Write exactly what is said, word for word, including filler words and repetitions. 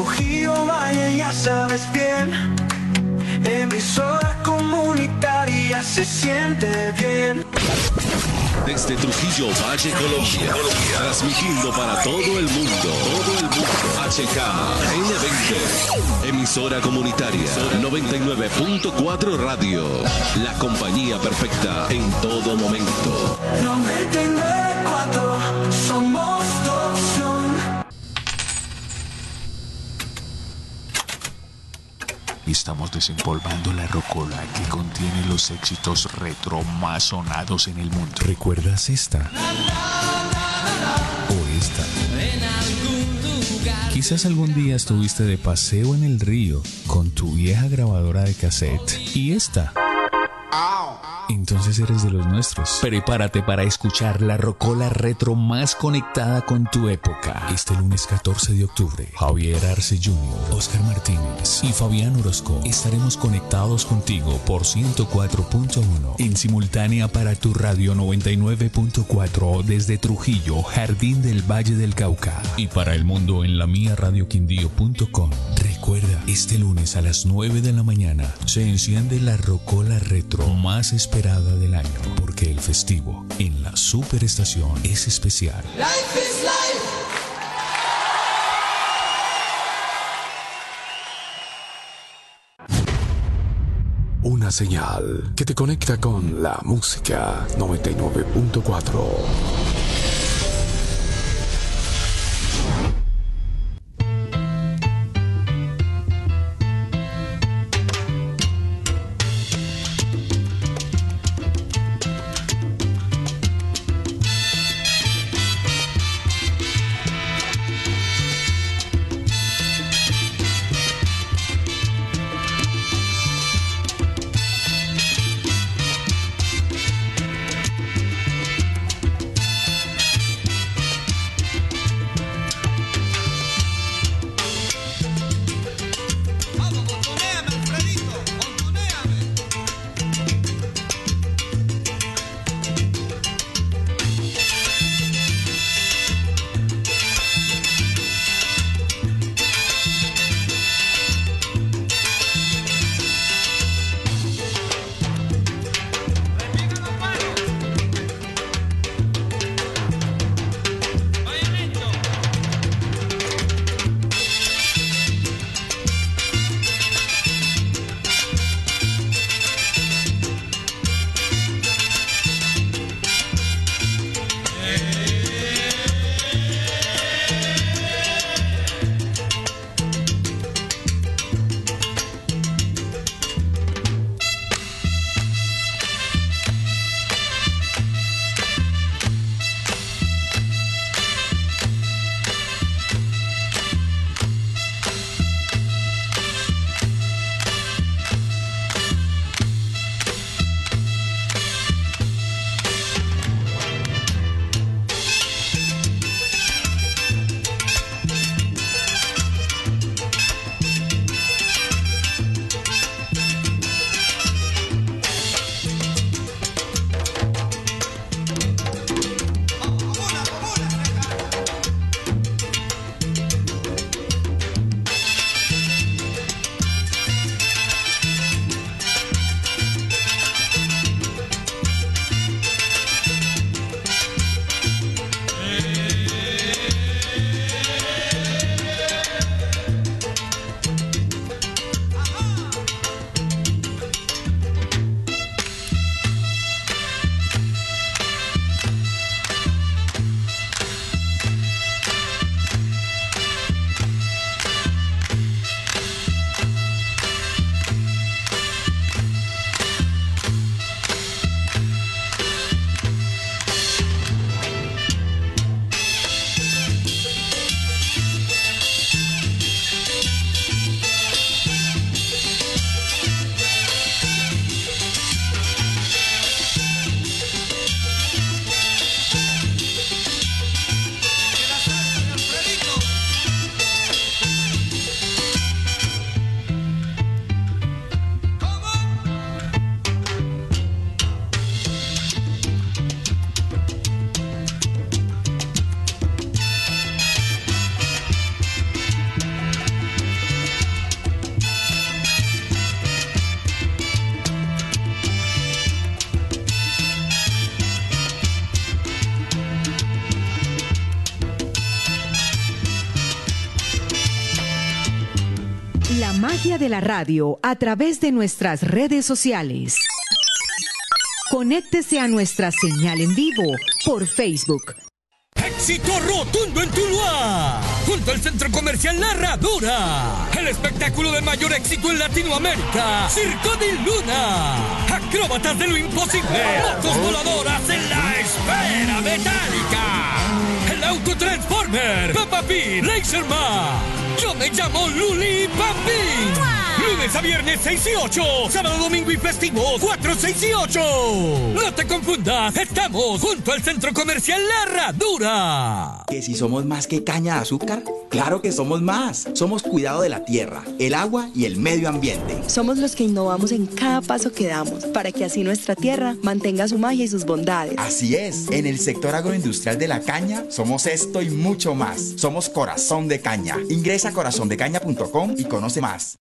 Trujillo Valle, ya sabes bien. Emisora comunitaria se siente bien. Desde Trujillo Valle, Colombia, transmitiendo para todo el mundo, todo el mundo, H K N veinte, emisora comunitaria, noventa y nueve punto cuatro Radio, la compañía perfecta en todo momento. noventa y nueve punto cuatro, somos tu opción. Estamos desempolvando la rocola que contiene los éxitos retro más sonados en el mundo. ¿Recuerdas esta? ¿O esta? Quizás algún día estuviste de paseo en el río con tu vieja grabadora de cassette. ¿Y esta? Entonces eres de los nuestros. Prepárate para escuchar la rocola retro más conectada con tu época. Este lunes catorce de octubre, Javier Arce junior, Oscar Martínez y Fabián Orozco estaremos conectados contigo por ciento cuatro punto uno en simultánea para tu radio noventa y nueve punto cuatro desde Trujillo, Jardín del Valle del Cauca, y para el mundo en la mía radio quindío punto com. Recuerda, este lunes a las nueve de la mañana se enciende la rocola retro más esperada del año, porque el festivo en la superestación es especial. Life is life. Una señal que te conecta con la música noventa y nueve punto cuatro. La magia de la radio a través de nuestras redes sociales. Conéctese a nuestra señal en vivo por Facebook. ¡Éxito rotundo en Tuluá! Junto al Centro Comercial La Herradura. El espectáculo de mayor éxito en Latinoamérica. Circo de Luna. Acróbatas de lo imposible. Motos voladoras en la esfera metálica. El Autotransformer. Peppa Pig. Laserman. Yo me llamo Luli Pampín. Lunes a viernes seis y ocho. Sábado, domingo y festivo cuatro, seis y ocho. No te confundas. Estamos junto al Centro Comercial La Herradura. ¿Que si somos más que caña de azúcar? Claro que somos más. Somos cuidado de la tierra, el agua y el medio ambiente. Somos los que innovamos en cada paso que damos para que así nuestra tierra mantenga su magia y sus bondades. Así es. En el sector agroindustrial de la caña somos esto y mucho más. Somos Corazón de Caña. Ingresa a corazón de caña punto com y conoce más.